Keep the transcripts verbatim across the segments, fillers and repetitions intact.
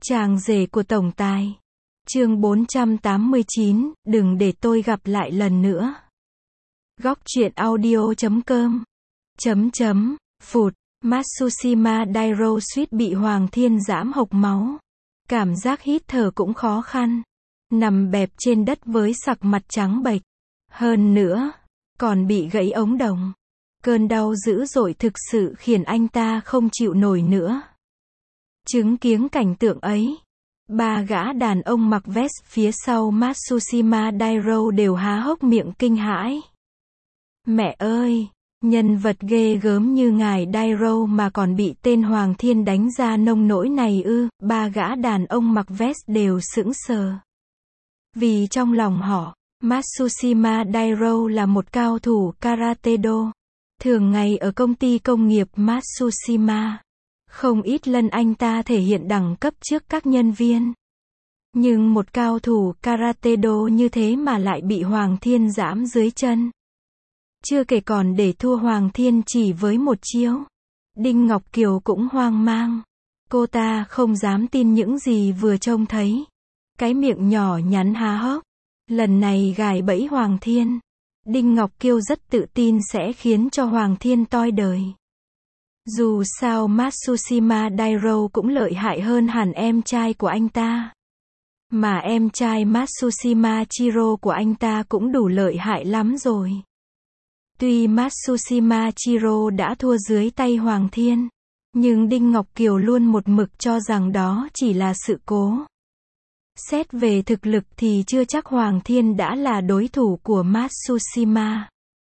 Chàng rể của tổng tài. Chương bốn trăm tám mươi chín, đừng để tôi gặp lại lần nữa. Góc truyện audio chấm com. Chấm chấm, phụt, Matsushima Dairo suýt bị Hoàng Thiên giãm hộc máu. Cảm giác hít thở cũng khó khăn. Nằm bẹp trên đất với sặc mặt trắng bệch. Hơn nữa, còn bị gãy ống đồng. Cơn đau dữ dội thực sự khiến anh ta không chịu nổi nữa. Chứng kiến cảnh tượng ấy, ba gã đàn ông mặc vest phía sau Matsushima Dairo đều há hốc miệng kinh hãi. Mẹ ơi, nhân vật ghê gớm như ngài Dairo mà còn bị tên Hoàng Thiên đánh ra nông nỗi này ư? Ba gã đàn ông mặc vest đều sững sờ. Vì trong lòng họ, Matsushima Dairo là một cao thủ karate-do. Thường ngày ở công ty công nghiệp Matsushima, không ít lần anh ta thể hiện đẳng cấp trước các nhân viên. Nhưng một cao thủ karate-do như thế mà lại bị Hoàng Thiên giẫm dưới chân. Chưa kể còn để thua Hoàng Thiên chỉ với một chiêu. Đinh Ngọc Kiều cũng hoang mang. Cô ta không dám tin những gì vừa trông thấy. Cái miệng nhỏ nhắn há hốc. Lần này gài bẫy Hoàng Thiên. Đinh Ngọc Kiều rất tự tin sẽ khiến cho Hoàng Thiên toi đời. Dù sao Matsushima Dairo cũng lợi hại hơn hẳn em trai của anh ta. Mà em trai Matsushima Chiro của anh ta cũng đủ lợi hại lắm rồi. Tuy Matsushima Chiro đã thua dưới tay Hoàng Thiên, nhưng Đinh Ngọc Kiều luôn một mực cho rằng đó chỉ là sự cố. Xét về thực lực thì chưa chắc Hoàng Thiên đã là đối thủ của Matsushima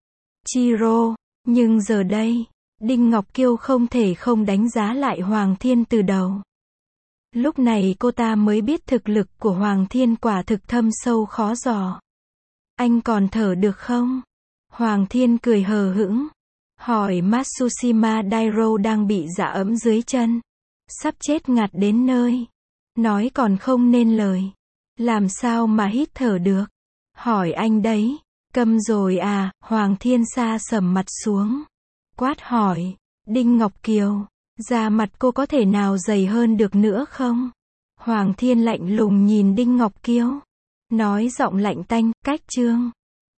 Chiro, nhưng giờ đây, Đinh Ngọc Kiều không thể không đánh giá lại Hoàng Thiên từ đầu. Lúc này cô ta mới biết thực lực của Hoàng Thiên quả thực thâm sâu khó dò. Anh còn thở được không? Hoàng Thiên cười hờ hững, hỏi Matsushima Dairo đang bị dã ẫm dưới chân, sắp chết ngạt đến nơi, nói còn không nên lời, làm sao mà hít thở được? Hỏi anh đấy, câm rồi à? Hoàng Thiên sa sầm mặt xuống, quát hỏi, Đinh Ngọc Kiều, da mặt cô có thể nào dày hơn được nữa không? Hoàng Thiên lạnh lùng nhìn Đinh Ngọc Kiều, nói giọng lạnh tanh, cách chương.